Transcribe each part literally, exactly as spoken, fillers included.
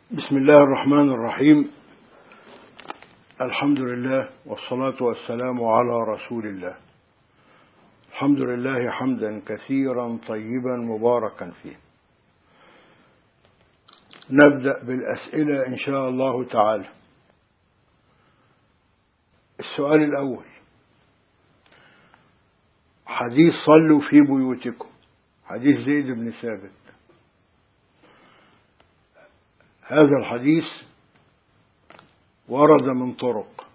بسم الله الرحمن الرحيم. الحمد لله والصلاة والسلام على رسول الله. الحمد لله حمدا كثيرا طيبا مباركا فيه. نبدأ بالأسئلة إن شاء الله تعالى. السؤال الأول: حديث صلوا في بيوتكم، حديث زيد بن ثابت. هذا الحديث ورد من طرق،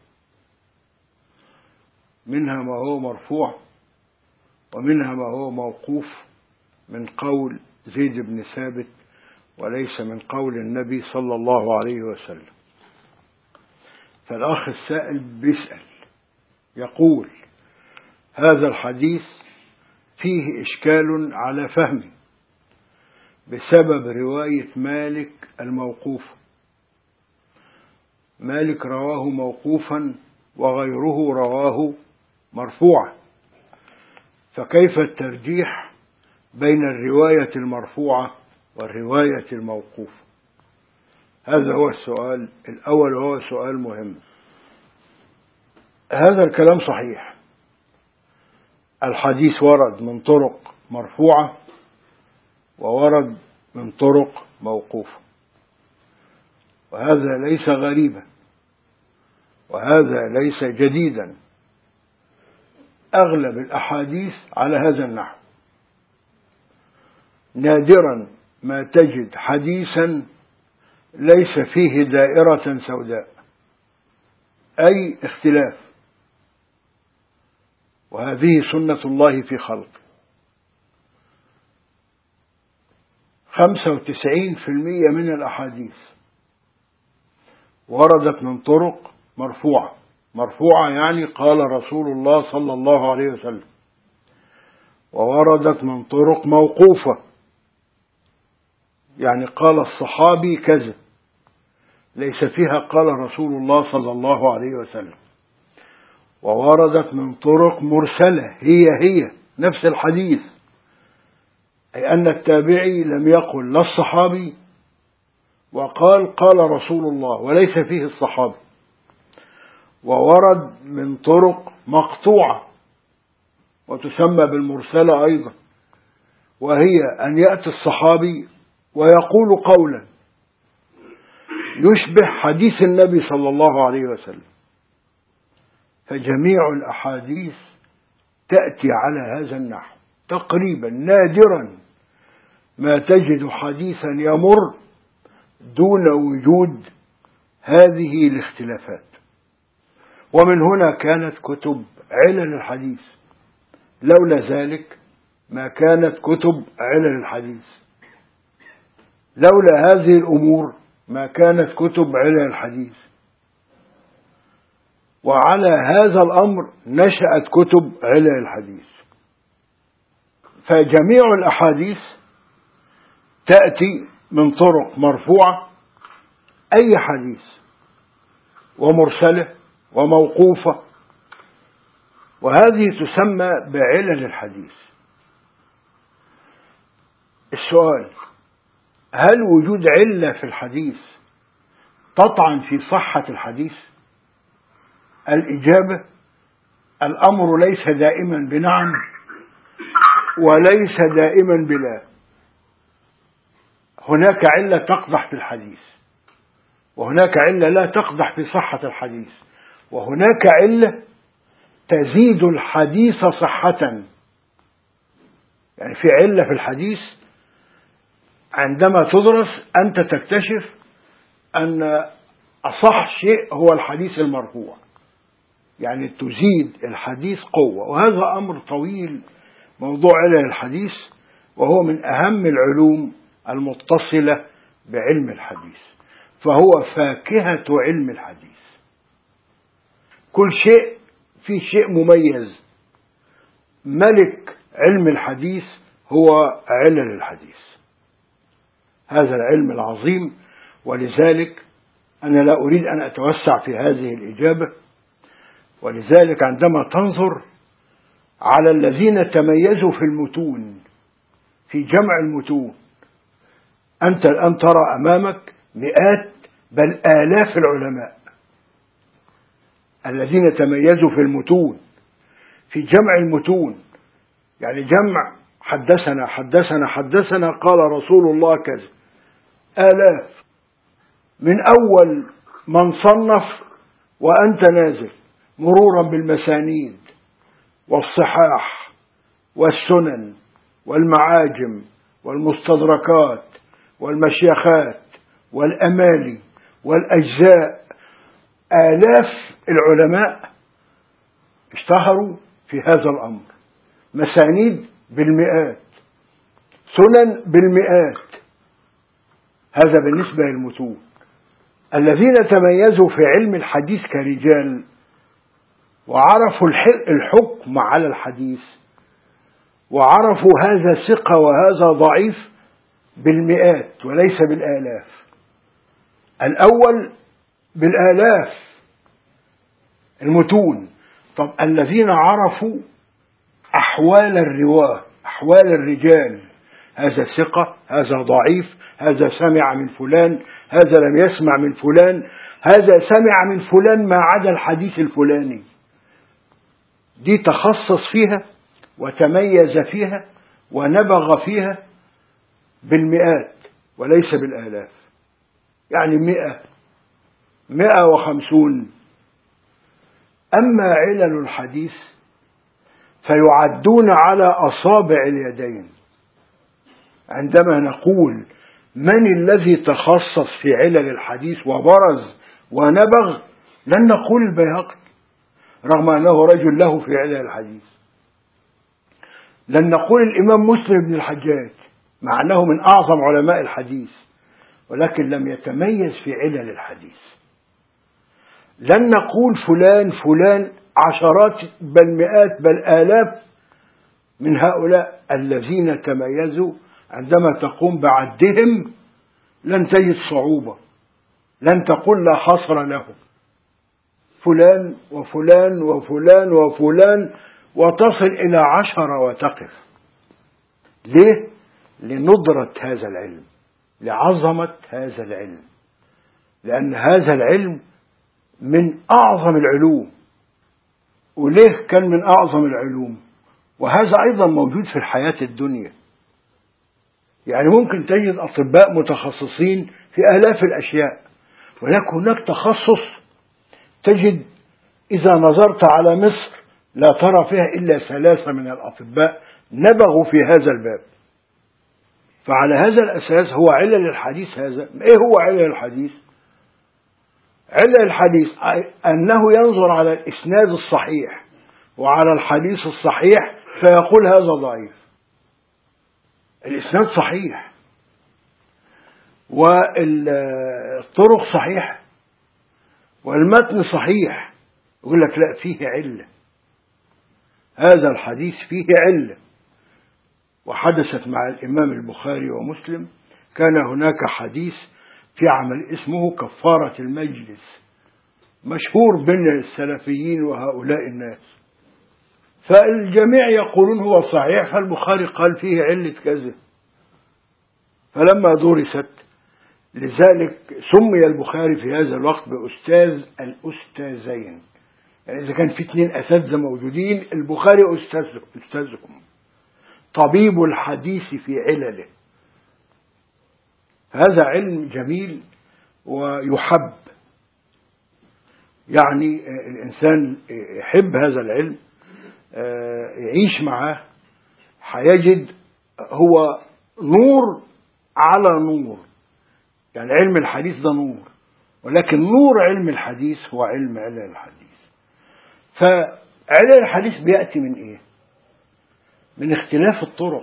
منها ما هو مرفوع ومنها ما هو موقوف من قول زيد بن ثابت وليس من قول النبي صلى الله عليه وسلم. فالأخ السائل بيسأل يقول: هذا الحديث فيه إشكال على فهمي بسبب رواية مالك الموقوف. مالك رواه موقوفا وغيره رواه مرفوعا، فكيف الترجيح بين الرواية المرفوعة والرواية الموقوفة؟ هذا هو السؤال الأول، وهو سؤال مهم. هذا الكلام صحيح، الحديث ورد من طرق مرفوعة وورد من طرق موقوفة، وهذا ليس غريبا وهذا ليس جديدا. أغلب الأحاديث على هذا النحو. نادرا ما تجد حديثا ليس فيه دائرة سوداء، أي اختلاف، وهذه سنة الله في خلقه. خمسة وتسعين في المئة من الأحاديث وردت من طرق مرفوعة. مرفوعة يعني قال رسول الله صلى الله عليه وسلم. ووردت من طرق موقوفة يعني قال الصحابي كذا، ليس فيها قال رسول الله صلى الله عليه وسلم. ووردت من طرق مرسلة، هي هي نفس الحديث، أي أن التابعي لم يقل لا الصحابي وقال قال رسول الله وليس فيه الصحابي. وورد من طرق مقطوعة وتسمى بالمرسلة أيضا، وهي أن يأتي الصحابي ويقول قولا يشبه حديث النبي صلى الله عليه وسلم. فجميع الأحاديث تأتي على هذا النحو تقريبا. نادرا ما تجد حديثا يمر دون وجود هذه الاختلافات. ومن هنا كانت كتب علل الحديث، لولا ذلك ما كانت كتب علل الحديث. لولا هذه الأمور ما كانت كتب علل الحديث. وعلى هذا الأمر نشأت كتب علل الحديث. فجميع الأحاديث تأتي من طرق مرفوعة، أي حديث، ومرسلة وموقوفة، وهذه تسمى بعلل الحديث. السؤال: هل وجود علة في الحديث تطعن في صحة الحديث؟ الإجابة: الأمر ليس دائما بنعم وليس دائما بلا. هناك علة تقدح في الحديث، وهناك علة لا تقدح في صحة الحديث، وهناك علة تزيد الحديث صحة. يعني في علة في الحديث عندما تدرس أنت تكتشف أن أصح شيء هو الحديث المرفوع، يعني تزيد الحديث قوة. وهذا أمر طويل، موضوع علل الحديث، وهو من أهم العلوم المتصلة بعلم الحديث، فهو فاكهة علم الحديث. كل شيء فيه شيء مميز. ملك علم الحديث هو علل الحديث، هذا العلم العظيم. ولذلك أنا لا أريد أن أتوسع في هذه الإجابة. ولذلك عندما تنظر على الذين تميزوا في المتون، في جمع المتون، أنت الآن ترى أمامك مئات بل آلاف العلماء الذين تميزوا في المتون، في جمع المتون، يعني جمع حدثنا حدثنا حدثنا قال رسول الله كذا، آلاف، من أول من صنف وأنت نازل، مرورا بالمسانيد والصحاح والسنن والمعاجم والمستدركات والمشيخات والأمالي والأجزاء. آلاف العلماء اشتهروا في هذا الأمر، مسانيد بالمئات، سنن بالمئات. هذا بالنسبة للمتون. الذين تميزوا في علم الحديث كرجال وعرفوا الحكم على الحديث وعرفوا هذا ثقة وهذا ضعيف بالمئات وليس بالآلاف. الأول بالآلاف المتون. طب الذين عرفوا أحوال الرواة، أحوال الرجال، هذا ثقة، هذا ضعيف، هذا سمع من فلان، هذا لم يسمع من فلان، هذا سمع من فلان ما عدا الحديث الفلاني. دي تخصص فيها وتميز فيها ونبغ فيها بالمئات وليس بالآلاف. يعني مئة، مئة وخمسون. أما علل الحديث فيعدون على أصابع اليدين. عندما نقول من الذي تخصص في علل الحديث وبرز ونبغ، لن نقول البيهقي رغم أنه رجل له في علل الحديث، لن نقول الإمام مسلم بن الحجاج مع أنه من أعظم علماء الحديث ولكن لم يتميز في علل الحديث، لن نقول فلان فلان، عشرات بل مئات بل آلاف من هؤلاء الذين تميزوا. عندما تقوم بعدهم لن تجد صعوبة، لن تقول لا حصر له، فلان وفلان وفلان وفلان وتصل إلى عشرة وتقف. ليه؟ لندرة هذا العلم، لعظمة هذا العلم، لأن هذا العلم من أعظم العلوم. وليه كان من أعظم العلوم؟ وهذا أيضا موجود في الحياة الدنيا. يعني ممكن تجد أطباء متخصصين في آلاف الأشياء، ولكن هناك تخصص تجد إذا نظرت على مصر لا ترى فيها إلا ثلاثة من الأطباء نبغوا في هذا الباب. فعلى هذا الأساس هو علل الحديث. هذا إيه هو علل الحديث؟ علل الحديث أنه ينظر على الإسناد الصحيح وعلى الحديث الصحيح فيقول هذا ضعيف. الإسناد صحيح والطرق صحيح والمتن صحيح، يقول لك لا فيه علة، هذا الحديث فيه علة. وحدثت مع الإمام البخاري ومسلم، كان هناك حديث في عمل اسمه كفارة المجلس، مشهور بين السلفيين وهؤلاء الناس، فالجميع يقولون هو صحيح، فالبخاري قال فيه علة كذا. فلما درست، لذلك سمي البخاري في هذا الوقت بأستاذ الأستاذين. يعني إذا كان في اثنين أساتذة موجودين، البخاري أستاذهم، طبيب الحديث في علله. هذا علم جميل ويحب، يعني الإنسان يحب هذا العلم، يعيش معه، هيجد هو نور على نور. يعني علم الحديث ده نور، ولكن نور علم الحديث هو علم علل الحديث. فعلل الحديث بيأتي من إيه؟ من اختلاف الطرق.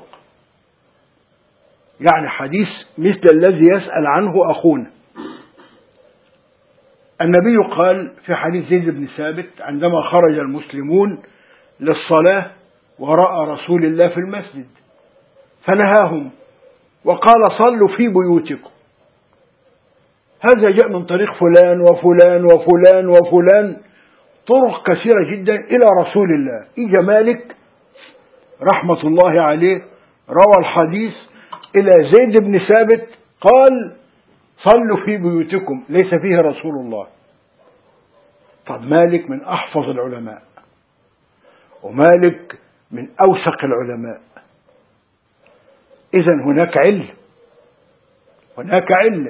يعني حديث مثل الذي يسأل عنه أخونا، النبي قال في حديث زيد بن ثابت عندما خرج المسلمون للصلاة وراء رسول الله في المسجد فنهاهم وقال صلوا في بيوتكم. هذا جاء من طريق فلان وفلان وفلان وفلان، طرق كثيرة جدا إلى رسول الله. إجا مالك رحمة الله عليه روى الحديث إلى زيد بن ثابت قال صلوا في بيوتكم ليس فيه رسول الله. طب مالك من أحفظ العلماء، ومالك من أوثق العلماء، إذن هناك علة، هناك علة.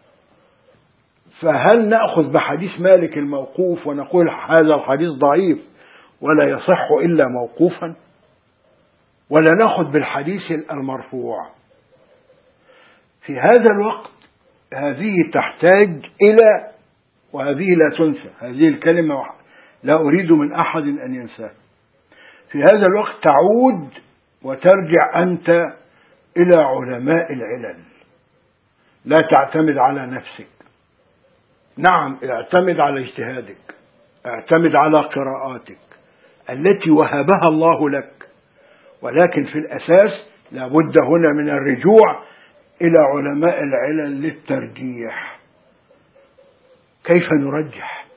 فهل نأخذ بحديث مالك الموقوف ونقول هذا الحديث ضعيف ولا يصح إلا موقوفا، ولا نأخذ بالحديث المرفوع؟ في هذا الوقت هذه تحتاج إلى، وهذه لا تنسى، هذه الكلمة لا أريد من أحد أن ينساها. في هذا الوقت تعود وترجع أنت إلى علماء العلل، لا تعتمد على نفسك. نعم، اعتمد على اجتهادك، اعتمد على قراءاتك التي وهبها الله لك، ولكن في الأساس لابد هنا من الرجوع إلى علماء العلل للترجيح. كيف نرجح؟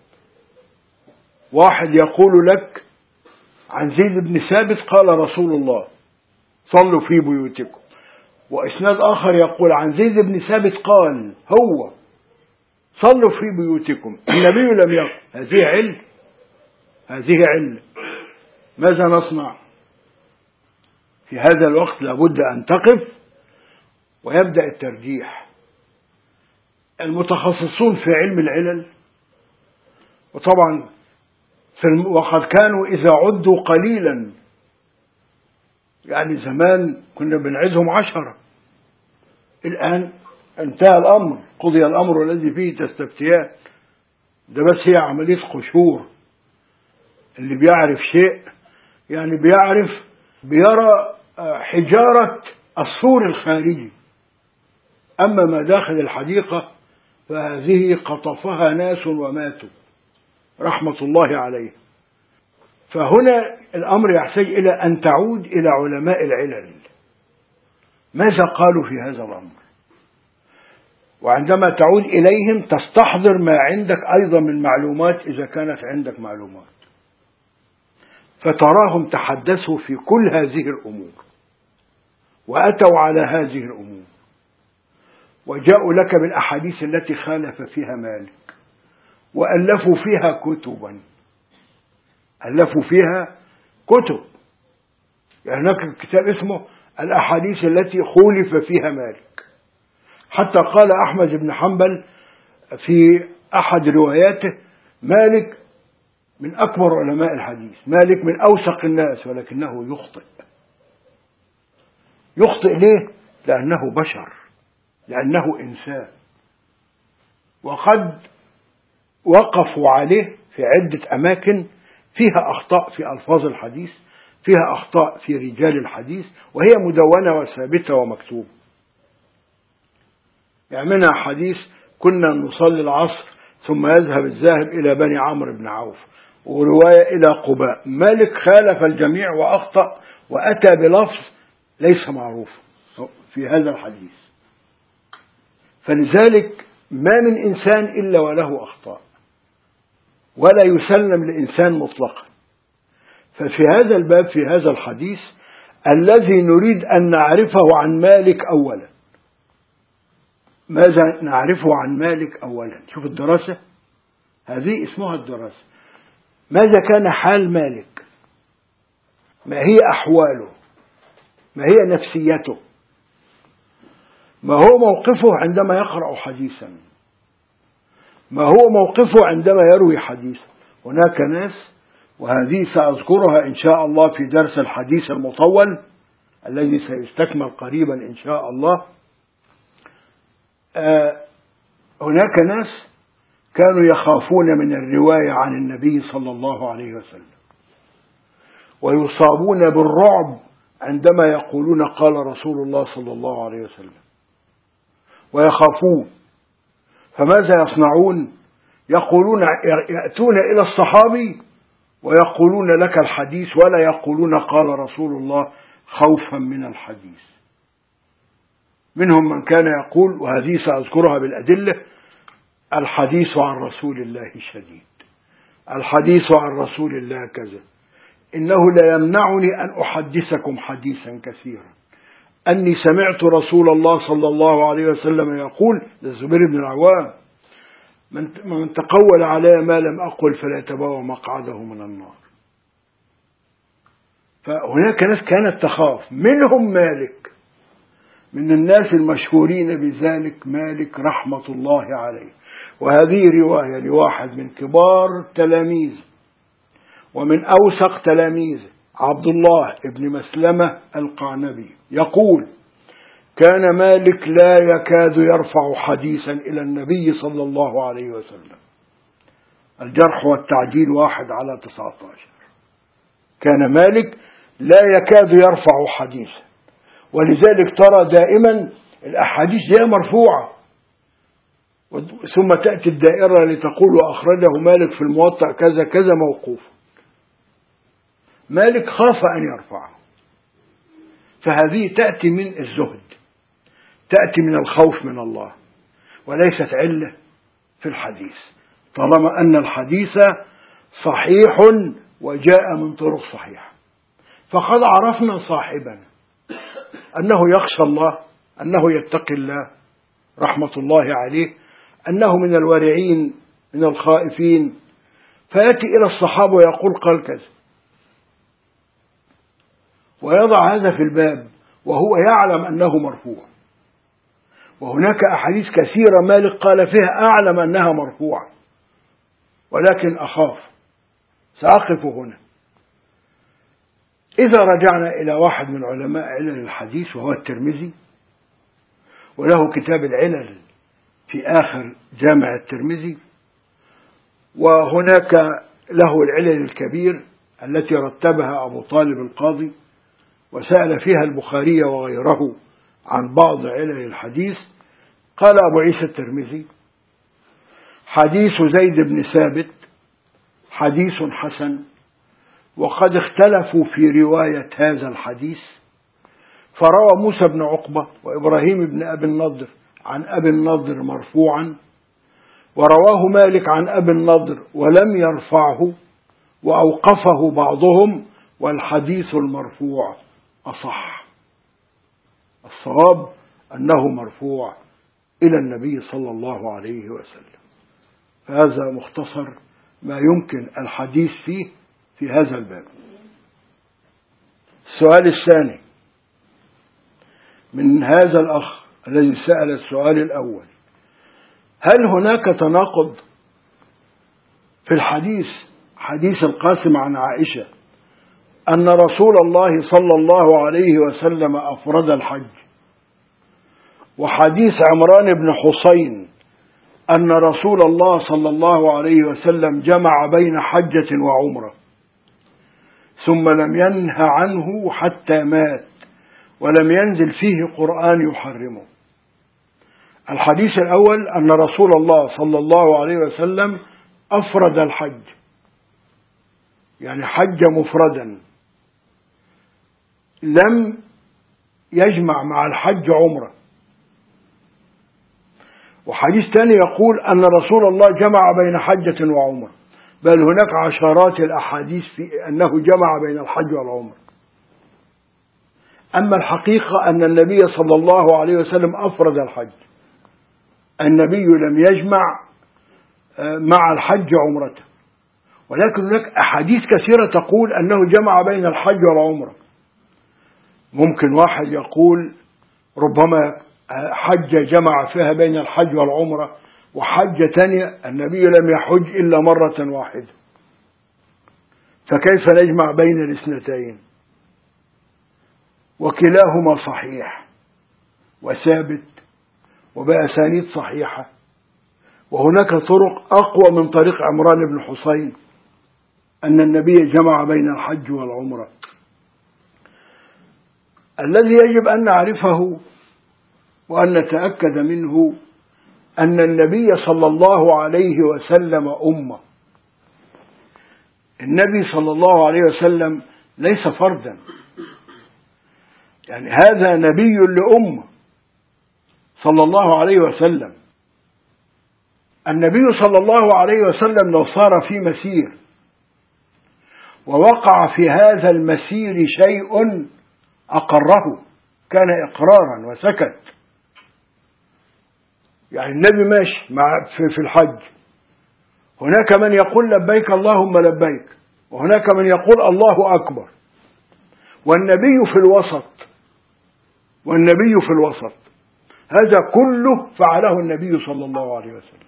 واحد يقول لك عن زيد بن ثابت قال رسول الله صلوا في بيوتكم، وإسناد آخر يقول عن زيد بن ثابت قال هو صلوا في بيوتكم، النبي لم يقل. هذه علة، هذه علة. ماذا نصنع؟ في هذا الوقت لابد أن تقف ويبدأ الترجيح. المتخصصون في علم العلل، وطبعا في الم... وقد كانوا إذا عدوا قليلا، يعني زمان كنا بنعدهم عشرة، الآن انتهى الأمر، قضي الأمر الذي فيه تستفتيان. ده بس هي عملية قشور. اللي بيعرف شيء يعني بيعرف، بيرى حجارة السور الخارجي، أما ما داخل الحديقة فهذه قطفها ناس وماتوا رحمة الله عليه. فهنا الأمر يحتاج إلى أن تعود إلى علماء العلل، ماذا قالوا في هذا الأمر، وعندما تعود إليهم تستحضر ما عندك أيضا من معلومات إذا كانت عندك معلومات، فتراهم تحدثوا في كل هذه الأمور وأتوا على هذه الأمور، وجاءوا لك بالأحاديث التي خالف فيها مالك، وألفوا فيها كتبا، ألفوا فيها كتب. يعني هناك كتاب اسمه الأحاديث التي خولف فيها مالك. حتى قال أحمد بن حنبل في أحد رواياته مالك من أكبر علماء الحديث، مالك من أوثق الناس، ولكنه يخطئ. يخطئ ليه؟ لأنه بشر، لأنه إنسان، وقد وقفوا عليه في عدة أماكن فيها أخطاء في ألفاظ الحديث، فيها أخطاء في رجال الحديث، وهي مدونة وثابتة ومكتوبة. يعني منها حديث كنا نصلي العصر ثم يذهب الذاهب إلى بني عمرو بن عوف، ورواية إلى قباء. مالك خالف الجميع وأخطأ وأتى بلفظ ليس معروف في هذا الحديث. فلذلك ما من إنسان إلا وله أخطاء، ولا يسلم لإنسان مطلقا. ففي هذا الباب، في هذا الحديث الذي نريد أن نعرفه عن مالك أولا، ماذا نعرفه عن مالك أولا؟ شوف الدراسة، هذه اسمها الدراسة. ماذا كان حال مالك؟ ما هي أحواله؟ ما هي نفسيته؟ ما هو موقفه عندما يقرأ حديثا؟ ما هو موقفه عندما يروي حديثا؟ هناك ناس، وهذه سأذكرها إن شاء الله في درس الحديث المطول الذي سيستكمل قريبا إن شاء الله. آه هناك ناس كانوا يخافون من الرواية عن النبي صلى الله عليه وسلم، ويصابون بالرعب عندما يقولون قال رسول الله صلى الله عليه وسلم، ويخافون. فماذا يصنعون؟ يقولون، يأتون إلى الصحابي ويقولون لك الحديث، ولا يقولون قال رسول الله خوفا من الحديث. منهم من كان يقول، وهذه سأذكرها بالأدلة: الحديث عن رسول الله شديد، الحديث عن رسول الله كذا، إنه لا يمنعني أن أحدثكم حديثا كثيرا، أني سمعت رسول الله صلى الله عليه وسلم يقول، الزبير بن العوام، من تقول علي ما لم أقل فلا يتبوأ مقعده من النار. فهناك ناس كانت تخاف، منهم مالك، من الناس المشهورين بذلك مالك رحمة الله عليه. وهذه رواية لواحد من كبار تلاميذ ومن أوثق تلاميذه، عبد الله بن مسلمة القعنبي، يقول: كان مالك لا يكاد يرفع حديثا إلى النبي صلى الله عليه وسلم. الجرح والتعديل واحد على تسعة عشر. كان مالك لا يكاد يرفع حديثا، ولذلك ترى دائما الأحاديث دي مرفوعة، ثم تأتي الدائرة لتقول أخرجه مالك في الموطأ كذا كذا موقوف. مالك خاف أن يرفعه، فهذه تأتي من الزهد، تأتي من الخوف من الله، وليست علة في الحديث، طالما أن الحديث صحيح وجاء من طرق صحيحة. فقد عرفنا صاحبنا أنه يخشى الله، أنه يتقي الله رحمة الله عليه، أنه من الورعين من الخائفين، فيأتي إلى الصحابة ويقول قال كذا، ويضع هذا في الباب وهو يعلم أنه مرفوع. وهناك أحاديث كثيرة مالك قال فيها أعلم أنها مرفوعة، ولكن أخاف، سأقف هنا. إذا رجعنا إلى واحد من علماء علل الحديث وهو الترمذي، وله كتاب العلل في آخر جامع الترمذي، وهناك له العلل الكبير التي رتبها أبو طالب القاضي، وسأل فيها البخاري وغيره عن بعض علل الحديث. قال أبو عيسى الترمذي: حديث زيد بن ثابت حديث حسن، وقد اختلفوا في رواية هذا الحديث، فروى موسى بن عقبة وإبراهيم بن أبي النضر عن أبي النضر مرفوعا، ورواه مالك عن أبي النضر ولم يرفعه، وأوقفه بعضهم، والحديث المرفوع أصح. الصواب أنه مرفوع إلى النبي صلى الله عليه وسلم. فهذا مختصر ما يمكن الحديث فيه في هذا الباب. السؤال الثاني من هذا الأخ الذي سأل السؤال الأول: هل هناك تناقض في الحديث حديث القاسم عن عائشة أن رسول الله صلى الله عليه وسلم أفرد الحج، وحديث عمران بن حسين أن رسول الله صلى الله عليه وسلم جمع بين حجة وعمرة ثم لم ينه عنه حتى مات ولم ينزل فيه قرآن يحرمه؟ الحديث الأول أن رسول الله صلى الله عليه وسلم أفرد الحج، يعني حج مفردا، لم يجمع مع الحج عمرة. وحديث ثاني يقول أن رسول الله جمع بين حجة وعمرة، بل هناك عشرات الأحاديث في أنه جمع بين الحج والعمرة. أما الحقيقة أن النبي صلى الله عليه وسلم أفرد الحج، النبي لم يجمع مع الحج عمرته، ولكن هناك أحاديث كثيرة تقول أنه جمع بين الحج والعمرة. ممكن واحد يقول ربما حجة جمع فيها بين الحج والعمرة، وحجة تانية النبي لم يحج إلا مرة واحدة، فكيف نجمع بين الاثنتين؟ وكلاهما صحيح وثابت وبأسانيد صحيحة، وهناك طرق أقوى من طريق عمران بن حسين أن النبي جمع بين الحج والعمرة. الذي يجب أن نعرفه وأن نتأكد منه أن النبي صلى الله عليه وسلم أمة. النبي صلى الله عليه وسلم ليس فردا، يعني هذا نبي لأمة صلى الله عليه وسلم. النبي صلى الله عليه وسلم لو صار في مسير ووقع في هذا المسير شيء أقره كان إقرارا وسكت. يعني النبي ماشي مع في الحج، هناك من يقول لبيك اللهم لبيك، وهناك من يقول الله أكبر، والنبي في الوسط، والنبي في الوسط. هذا كله فعله النبي صلى الله عليه وسلم،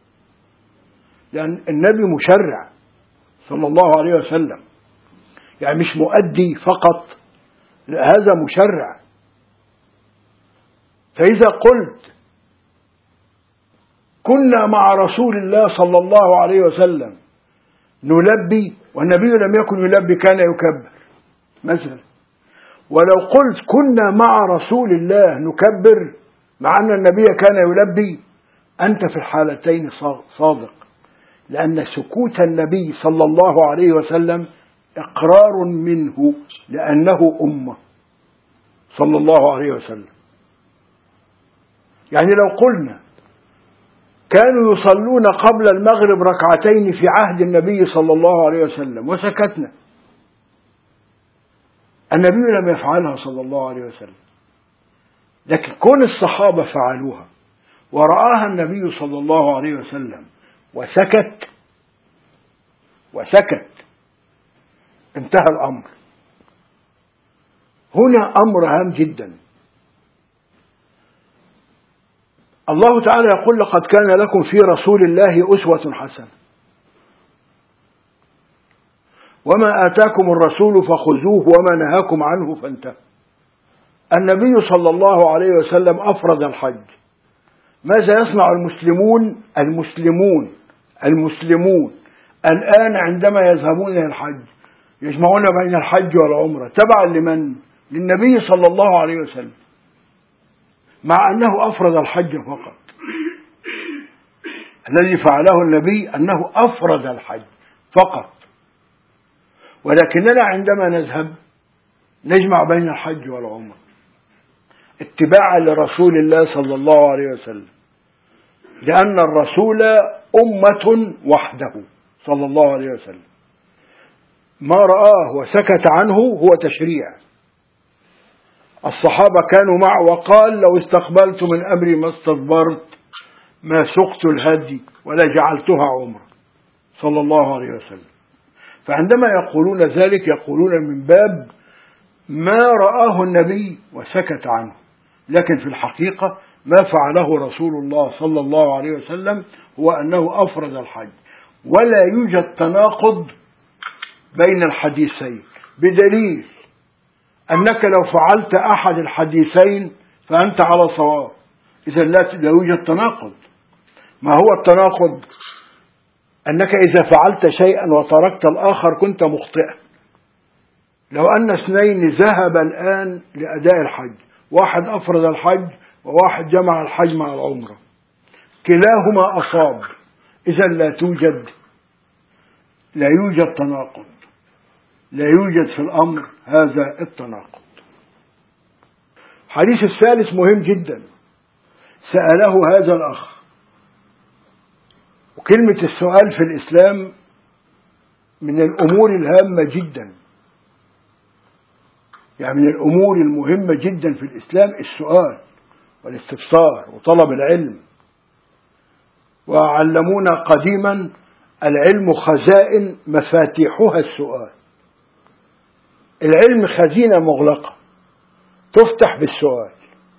لأن النبي مشرع صلى الله عليه وسلم، يعني مش مؤدي فقط، هذا مشرع. فإذا قلت كنا مع رسول الله صلى الله عليه وسلم نلبي، والنبي لم يكن يلبي، كان يكبر مثلا، ولو قلت كنا مع رسول الله نكبر مع أن النبي كان يلبي، أنت في الحالتين صادق، لأن سكوت النبي صلى الله عليه وسلم إقرار منه لأنه أمة صلى الله عليه وسلم. يعني لو قلنا كانوا يصلون قبل المغرب ركعتين في عهد النبي صلى الله عليه وسلم وسكتنا، النبي لم يفعلها صلى الله عليه وسلم، لكن كون الصحابة فعلوها ورآها النبي صلى الله عليه وسلم وسكت وسكت انتهى الأمر. هنا أمر هام جدا. الله تعالى يقول لقد كان لكم في رسول الله أسوة حسنة، وما آتاكم الرسول فخذوه وما نهاكم عنه فانتهوا. النبي صلى الله عليه وسلم أفرد الحج. ماذا يصنع المسلمون المسلمون المسلمون الآن عندما يذهبون إلى الحج؟ يجمعون بين الحج والعمرة تبعا لمن؟ للنبي صلى الله عليه وسلم، مع أنه أفرد الحج فقط. الذي فعله النبي أنه أفرد الحج فقط، ولكننا عندما نذهب نجمع بين الحج والعمرة اتباعا لرسول الله صلى الله عليه وسلم، لأن الرسول أمة وحده صلى الله عليه وسلم. ما رآه وسكت عنه هو تشريع. الصحابة كانوا معه، وقال لو استقبلت من أمري ما استدبرت ما سقت الهدي ولا جعلتها عمرة صلى الله عليه وسلم. فعندما يقولون ذلك يقولون من باب ما رآه النبي وسكت عنه، لكن في الحقيقة ما فعله رسول الله صلى الله عليه وسلم هو أنه أفرد الحج، ولا يوجد تناقض بين الحديثين، بدليل أنك لو فعلت أحد الحديثين فأنت على صواب. إذا لا يوجد تناقض. ما هو التناقض؟ أنك إذا فعلت شيئا وتركت الآخر كنت مخطئا. لو أن اثنين ذهب الآن لأداء الحج، واحد أفرد الحج وواحد جمع الحج مع العمرة، كلاهما أصاب، إذا لا توجد لا يوجد تناقض، لا يوجد في الأمر هذا التناقض. الحديث الثالث مهم جدا، سأله هذا الأخ، وكلمة السؤال في الإسلام من الأمور الهامة جدا، يعني من الأمور المهمة جدا في الإسلام السؤال والاستفسار وطلب العلم. وعلمونا قديما العلم خزائن مفاتيحها السؤال. العلم خزينة مغلقة تفتح بالسؤال.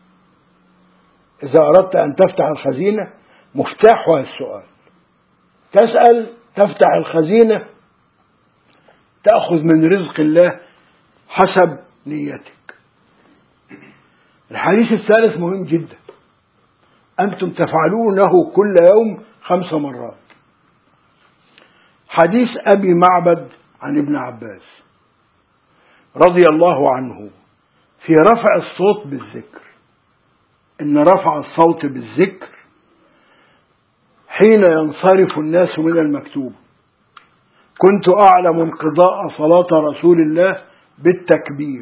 إذا أردت أن تفتح الخزينة مفتاحها السؤال. تسأل تفتح الخزينة، تأخذ من رزق الله حسب نيتك. الحديث الثالث مهم جدا، أنتم تفعلونه كل يوم خمس مرات. حديث أبي معبد عن ابن عباس رضي الله عنه في رفع الصوت بالذكر، إن رفع الصوت بالذكر حين ينصرف الناس من المكتوب. كنت أعلم انقضاء صلاة رسول الله بالتكبير.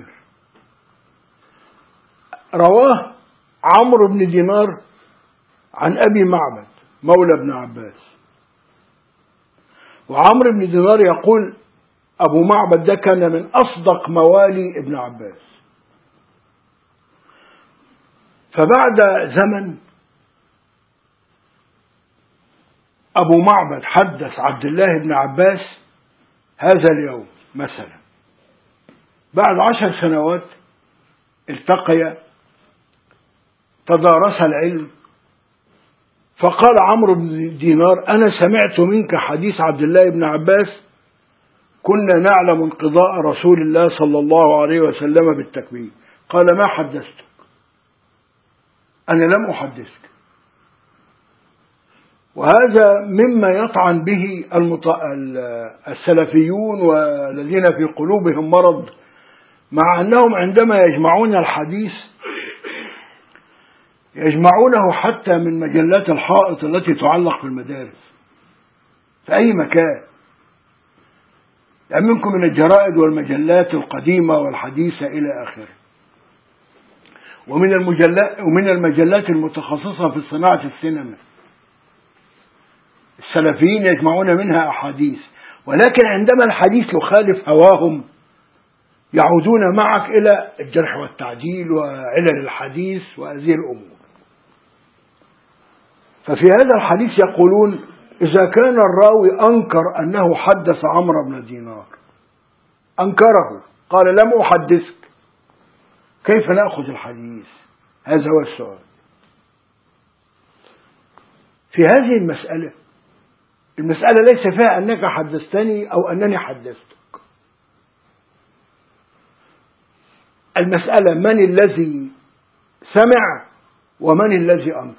رواه عمرو بن دينار عن أبي معبد مولى ابن عباس. وعمرو بن دينار يقول أبو معبد ده كان من أصدق موالي ابن عباس، فبعد زمن أبو معبد حدث عبد الله بن عباس هذا اليوم مثلا، بعد عشر سنوات التقيا تدارس العلم، فقال عمرو بن دينار: أنا سمعت منك حديث عبد الله بن عباس كنا نعلم انقضاء رسول الله صلى الله عليه وسلم بالتكبير. قال: ما حدثتك؟ أنا لم أحدثك. وهذا مما يطعن به السلفيون والذين في قلوبهم مرض، مع أنهم عندما يجمعون الحديث يجمعونه حتى من مجلات الحائط التي تعلق في المدارس في أي مكان، يعني منكم من الجرائد والمجلات القديمة والحديثة إلى آخره، ومن المجلات ومن المجلات المتخصصة في صناعة السينما. السلفيين يجمعون منها أحاديث، ولكن عندما الحديث يخالف هواهم يعودون معك إلى الجرح والتعديل وعلل الحديث وهذه الأمور. ففي هذا الحديث يقولون: إذا كان الراوي أنكر أنه حدث عمرو بن دينار، أنكره، قال: لم أحدثك، كيف نأخذ الحديث؟ هذا هو السؤال. في هذه المسألة المسألة ليس فيها أنك حدثتني أو أنني حدثتك، المسألة من الذي سمع ومن الذي أنكر.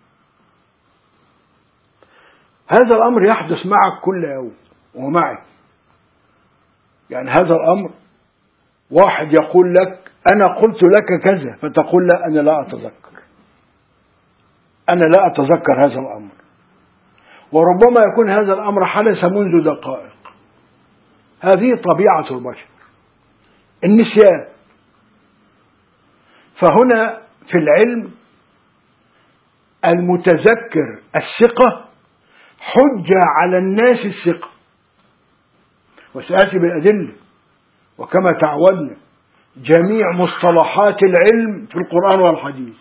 هذا الأمر يحدث معك كل يوم ومعي، يعني هذا الأمر واحد يقول لك: أنا قلت لك كذا، فتقول: لا، أنا لا أتذكر، أنا لا أتذكر هذا الأمر. وربما يكون هذا الأمر حدث منذ دقائق. هذه طبيعة البشر، النسيان. فهنا في العلم المتذكر الثقة حجة على الناس الثقة، وسآتي بالأدلة. وكما تعودنا جميع مصطلحات العلم في القرآن والحديث،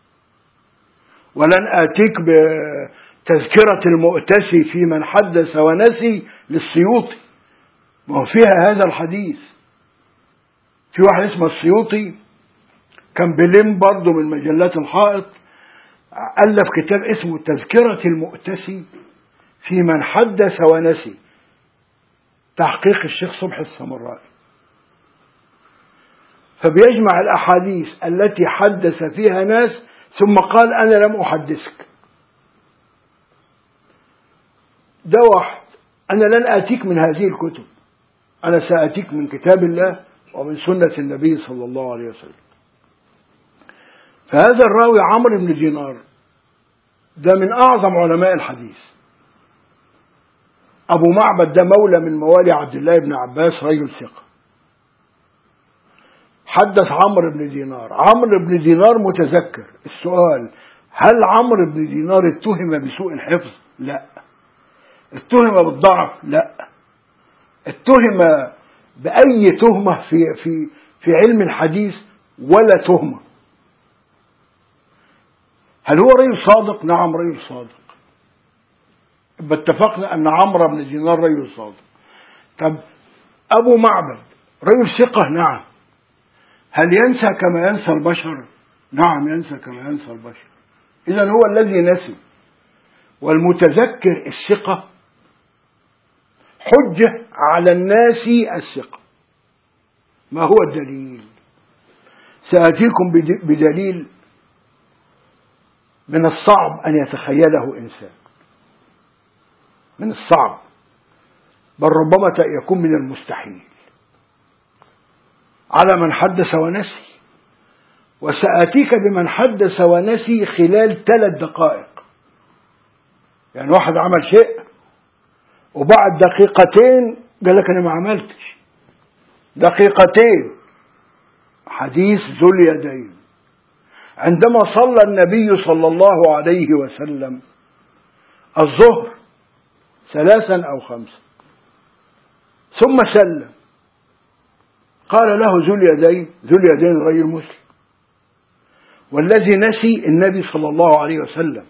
ولن آتيك بتذكرة المؤتسي في من حدث ونسي للسيوطي، ما هو فيها هذا الحديث. في واحد اسمه السيوطي كان بلم برضه من مجلات الحائط، ألف كتاب اسمه تذكرة المؤتسي في من حدث ونسي، تحقيق الشيخ صبحي السمرائي. فبيجمع الأحاديث التي حدث فيها ناس ثم قال: أنا لم أحدثك. ده واحد. أنا لن آتيك من هذه الكتب، أنا سآتيك من كتاب الله ومن سنة النبي صلى الله عليه وسلم. فهذا الراوي عمرو بن دينار ده من أعظم علماء الحديث. أبو معبد ده مولى من موالي عبد الله بن عباس، رجل ثقة. حدث عمرو بن دينار. عمرو بن دينار متذكر. السؤال: هل عمرو بن دينار اتهم بسوء الحفظ؟ لا. اتهم بالضعف؟ لا. اتهم بأي تهمة في في في علم الحديث؟ ولا تهمة. هل هو رجل صادق؟ نعم، رجل صادق. اتفقنا أن عمرو بن دينار رجل صادق. طب أبو معبد رجل ثقة؟ نعم. هل ينسى كما ينسى البشر؟ نعم، ينسى كما ينسى البشر. إذن هو الذي نسي. والمتذكر الثقة حجة على الناس الثقة. ما هو الدليل؟ سآتيكم بدليل من الصعب أن يتخيله إنسان، من الصعب، بل ربما يكون من المستحيل على من حدث ونسي. وسآتيك بمن حدث ونسي خلال ثلاث دقائق. يعني واحد عمل شيء وبعد دقيقتين قال لك أنا ما عملتش. دقيقتين. حديث ذو اليدين. عندما صلى النبي صلى الله عليه وسلم الظهر ثلاثا أو خمسا ثم سلم، قال له ذو اليدين، ذو اليدين رجل مسلم، والذي نسي النبي صلى الله عليه وسلم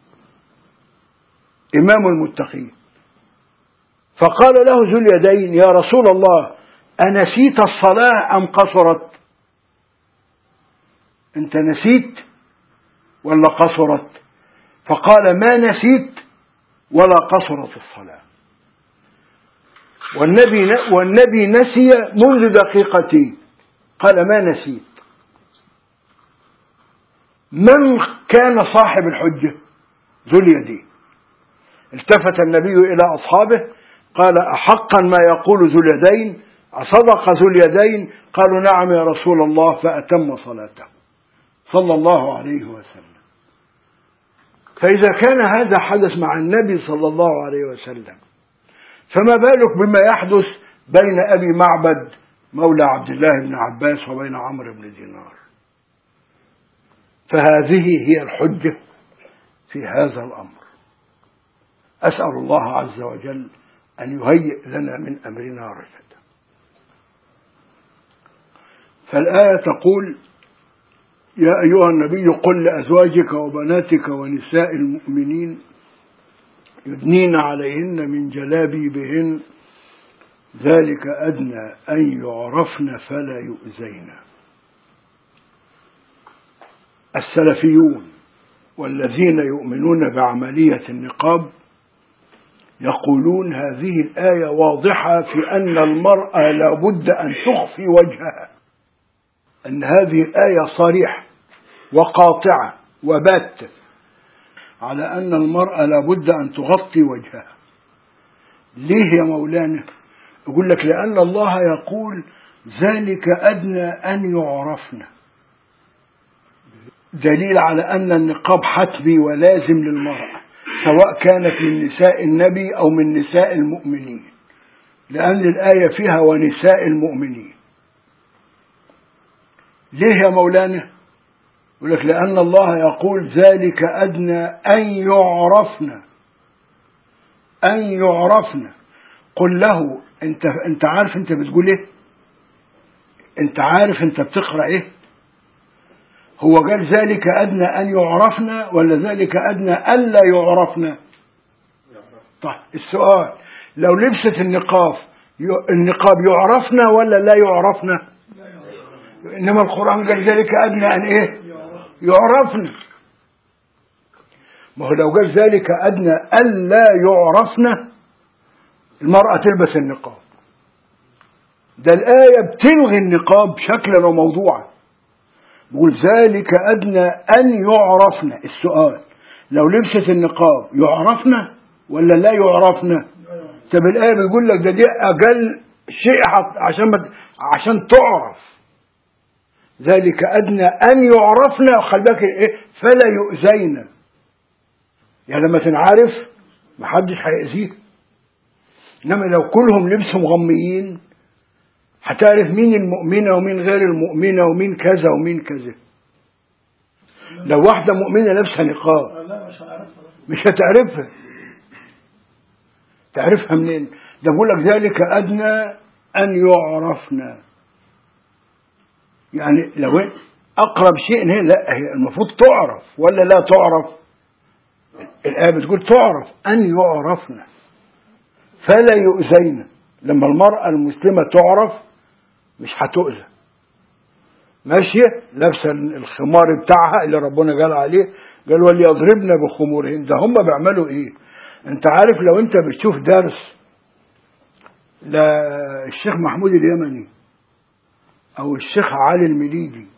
إمام المتقين. فقال له ذو اليدين: يا رسول الله، أنسيت الصلاة أم قصرت؟ أنت نسيت ولا قصرت؟ فقال: ما نسيت ولا قصرت الصلاة. والنبي والنبي نسي منذ دقيقتين، قال: ما نسيت. من كان صاحب الحجة؟ ذو اليدين. التفت النبي إلى أصحابه قال: أحقا ما يقول ذو اليدين؟ أصدق ذو اليدين؟ قالوا: نعم يا رسول الله. فأتم صلاته صلى الله عليه وسلم. فإذا كان هذا حدث مع النبي صلى الله عليه وسلم، فما بالك بما يحدث بين أبي معبد مولى عبد الله بن عباس وبين عمرو بن دينار. فهذه هي الحجة في هذا الأمر. أسأل الله عز وجل أن يهيئ لنا من أمرنا رشدا. فالآية تقول: يا أيها النبي قل لأزواجك وبناتك ونساء المؤمنين يدنين عليهن من جلابيبهن ذلك أدنى أن يعرفن فلا يؤذين. السلفيون والذين يؤمنون بعملية النقاب يقولون هذه الآية واضحة في أن المرأة لا بد أن تخفي وجهها، أن هذه الآية صريحة وقاطعة وباتة على أن المرأة لا بد أن تغطي وجهها. ليه يا مولانا؟ يقول لك: لأن الله يقول ذلك أدنى أن يعرفن، دليل على أن النقاب حتمي ولازم للمرأة، سواء كانت من نساء النبي أو من نساء المؤمنين، لأن الآية فيها ونساء المؤمنين. ليه يا مولانا؟ يقول لك: لأن الله يقول ذلك أدنى أن يعرفن، أن يعرفن. قل له: أنت أنت عارف أنت بتقول إيه؟ أنت عارف أنت بتقرأ إيه؟ هو قال ذلك أدنى أن يعرفن ولا ذلك أدنى ألا يعرفن؟ طيب السؤال: لو لبست النقاب النقاب يعرفن ولا لا يعرفن؟ إنما القرآن قال ذلك أدنى أن إيه؟ يعرفن. ما هو لو قال ذلك أدنى ألا يعرفن المرأة تلبس النقاب. ده الآية بتلغي النقاب شكلا وموضوعا، بقول ذلك أدنى أن يعرفن. السؤال: لو لبست النقاب يعرفن ولا لا يعرفن؟ طب الآية بتقول لك ده دي أقل شيء عشان عشان تعرف. ذلك أدنى أن يعرفن، خلي بالك إيه؟ فلا يؤذين. يعني لما تنعرف محدش هيأذيك. إنما لو كلهم لبسوا مغميين هتعرف مين المؤمنة ومين غير المؤمنة ومين كذا ومين كذا. لو واحدة مؤمنة لابسة نقاب مش هتعرفها. تعرفها منين؟ ده بقول لك ذلك أدنى أن يعرفنا. يعني لو أقرب شيء هنا، لا هي المفروض تعرف ولا لا تعرف؟ الآية بتقول تعرف، أن يعرفنا فلا يؤذين. لما المرأة المسلمة تعرف مش هتؤذى، ماشية لابسة الخمار بتاعها اللي ربنا قال عليه، قال وليضربن بخمورهن. ده هم بيعملوا ايه؟ انت عارف لو انت بتشوف درس للشيخ محمود اليمني او الشيخ علي المليجي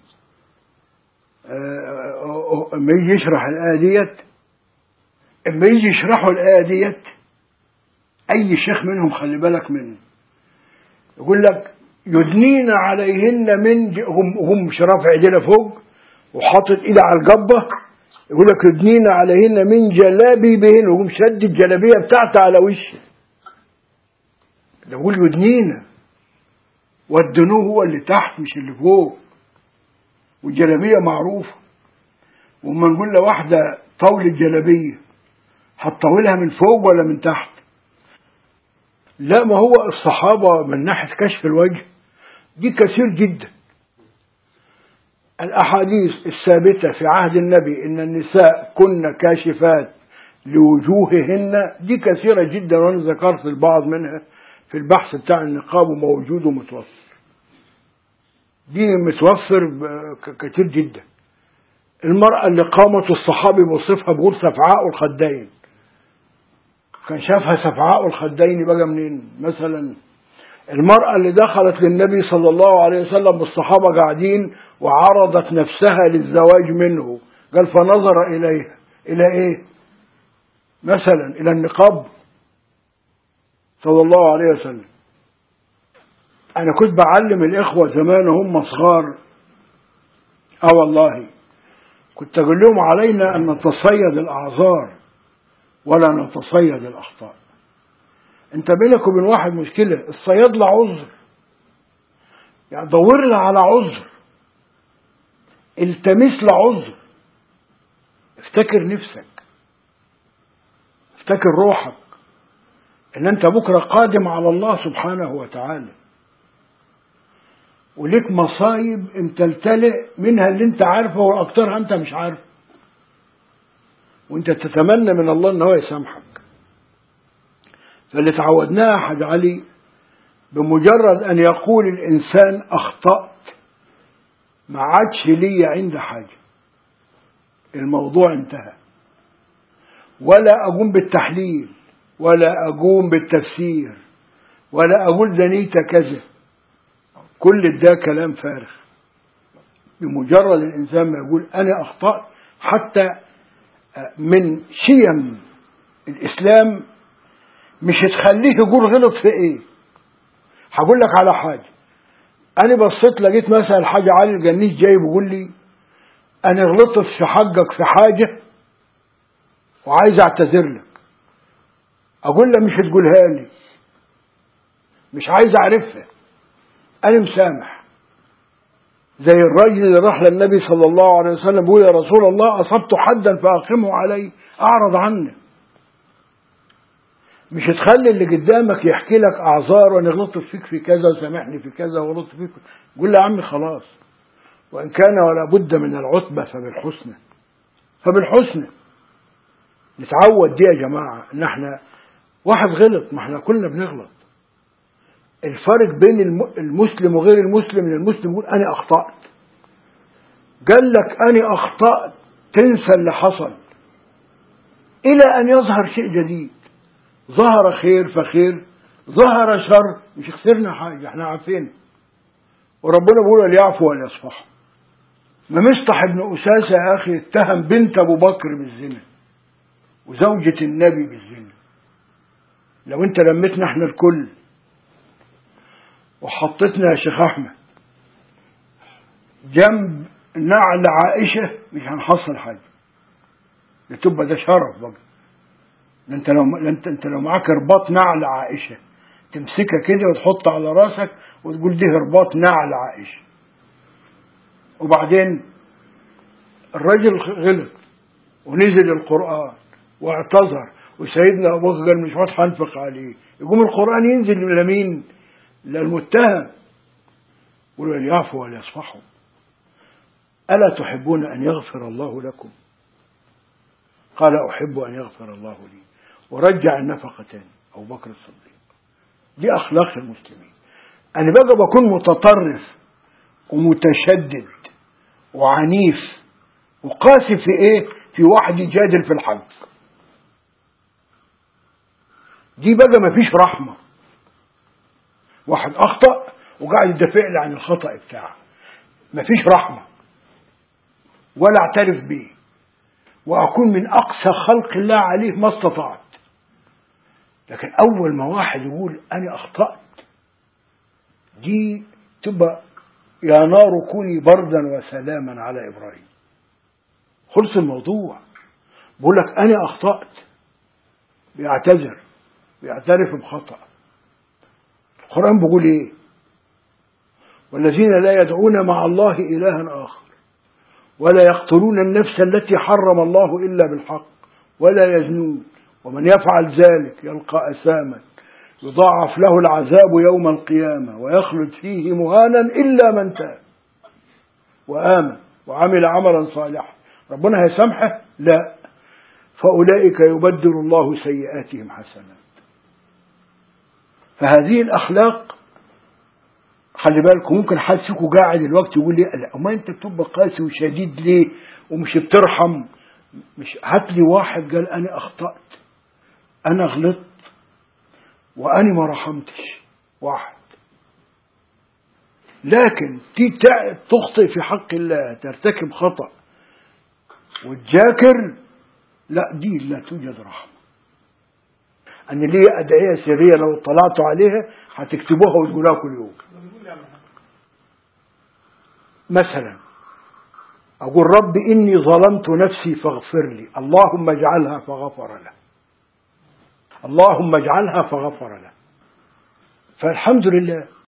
اما يجي يشرح الآية ديت، اما يجي يشرحوا الآية ديت اي شيخ منهم خلي بالك منه، يقول لك يدنين عليهن من ج... هم هم مش رافع ايدينا فوق وحاطط ايده على الجبه، يقول لك يدنين عليهن من جلابيبهن، وهم شد الجلابيه بتاعته على وشه. ده بيقول يدنين، والدنو هو اللي تحت مش اللي فوق، والجلابيه معروفه. وما نقول لواحده طول الجلابيه هتطولها من فوق ولا من تحت؟ لا، ما هو الصحابه من ناحيه كشف الوجه دي كثير جدا. الأحاديث الثابتة في عهد النبي إن النساء كن كاشفات لوجوههن دي كثيرة جدا، وأنا ذكرت البعض منها في البحث بتاع النقاب وموجود ومتوفر. دي متوفر كتير جدا. المرأة اللي قامت الصحابي بوصفها بقول سفعاء الخدين، كان شافها سفعاء الخدين بقى منين؟ مثلا المرأة اللي دخلت للنبي صلى الله عليه وسلم والصحابة قاعدين وعرضت نفسها للزواج منه، قال فنظر إليها إلى إيه؟ مثلا إلى النقاب صلى الله عليه وسلم. أنا كنت بعلم الإخوة زمان هم صغار، آه والله كنت أقول لهم علينا أن نتصيد الأعذار ولا نتصيد الأخطاء. أنت بينك وبين واحد مشكلة، الصياد له عذر، يعني دور له على عذر، التمس له عذر، افتكر نفسك، افتكر روحك ان انت بكرة قادم على الله سبحانه وتعالى، وليك مصايب امتلتلئ منها اللي انت عارفه واكترها انت مش عارفه، وانت تتمنى من الله ان هو يسامحك. فاللي تعودناه يا حاج علي بمجرد ان يقول الانسان اخطأت ما عادش لي عند حاجة، الموضوع انتهى، ولا اقوم بالتحليل ولا اقوم بالتفسير ولا اقول ده نيته كذا، كل ده كلام فارغ. بمجرد الانسان ما يقول انا اخطأت، حتى من شيم الاسلام مش هتخليه يقول غلط في ايه. هقول لك على حاجه، انا بصيت لقيت مثلا الحاج علي الجنيش جاي بيقول لي انا غلطت في حقك في حاجه وعايز اعتذر لك، اقول له مش هتقولها لي، مش عايز اعرفها، انا مسامح. زي الراجل اللي راح للنبي صلى الله عليه وسلم بيقول يا رسول الله اصبت حدا فاقمه علي، اعرض عنه. مش هتخلي اللي قدامك يحكي لك اعذار وانا غلطت فيك في كذا وسامحني في كذا وغلطت فيك، قول له يا عمي خلاص، وان كان ولا بد من العتبه فبالحسنى، فبالحسنى. نتعود دي يا جماعه، ان احنا واحد غلط، ما احنا كلنا بنغلط. الفرق بين المسلم وغير المسلم ان المسلم يقول انا اخطأت، قال لك انا اخطأت تنسى اللي حصل الى ان يظهر شيء جديد، ظهر خير فخير، ظهر شر مش خسرنا حاجه، احنا عارفين. وربنا بيقول ليعفوا وليصفحوا. ما مصطح بن أساسة يا اخي اتهم بنت ابو بكر بالزنا وزوجة النبي بالزنا. لو انت لمتنا احنا الكل وحطتنا يا شيخ احمد جنب نعل عائشة مش هنحصل حاجة، تبقى ده شرف بقى. انت لو انت انت لو معاك رباط نعل عائشة تمسكها كده وتحط على راسك وتقول دي رباط نعل عائشة. وبعدين الرجل غلط ونزل القرآن واعتذر وسيدنا ابو بكر قال مش واضح هنفق عليه، يقوم القرآن ينزل لمين؟ للمتهم، قولوا ليعفوا وليصفحوا. ألا تحبون أن يغفر الله لكم؟ قال أحب أن يغفر الله لي، ورجع النفقتين أبو بكر الصديق. دي أخلاق المسلمين. أنا بقى بكون متطرف ومتشدد وعنيف وقاسي في إيه؟ في واحد يجادل في الحق، دي بقى ما فيش رحمة. واحد أخطأ وقاعد يدافع لي عن الخطأ بتاعه، ما فيش رحمة ولا اعترف به، وأكون من أقسى خلق الله عليه ما استطعت. لكن أول ما واحد يقول أنا أخطأت، دي تبقى يا نار كوني بردا وسلاما على إبراهيم، خلص الموضوع. بقول لك أنا أخطأت، بيعتذر بيعترف بخطأ. القرآن بيقول إيه؟ والذين لا يدعون مع الله إلها آخر ولا يقتلون النفس التي حرم الله إلا بالحق ولا يزنون ومن يفعل ذلك يلقى أثاما يضاعف له العذاب يوم القيامة ويخلد فيه مهانا إلا من تاب وآمن وعمل عملا صالحا ربنا هيسامحه؟ لا. فأولئك يبدل الله سيئاتهم حسنات. فهذه الأخلاق خلي بالكم، ممكن حد فيكم قاعد الوقت يقول لي لا أما أنت بتبقى قاسي وشديد ليه ومش بترحم؟ مش هات لي واحد قال أنا أخطأت، أنا غلطت وأنا ما رحمتش، واحد. لكن تخطئ في حق الله، ترتكب خطأ وتجاكر، لا دي لا توجد رحمة. أنا ليه أدعية سرية لو اطلعتوا عليها هتكتبوها وتقولوها كل يوم. مثلا أقول رب إني ظلمت نفسي فاغفر لي، اللهم اجعلها فغفر له، اللهم اجعلها فغفر له. فالحمد لله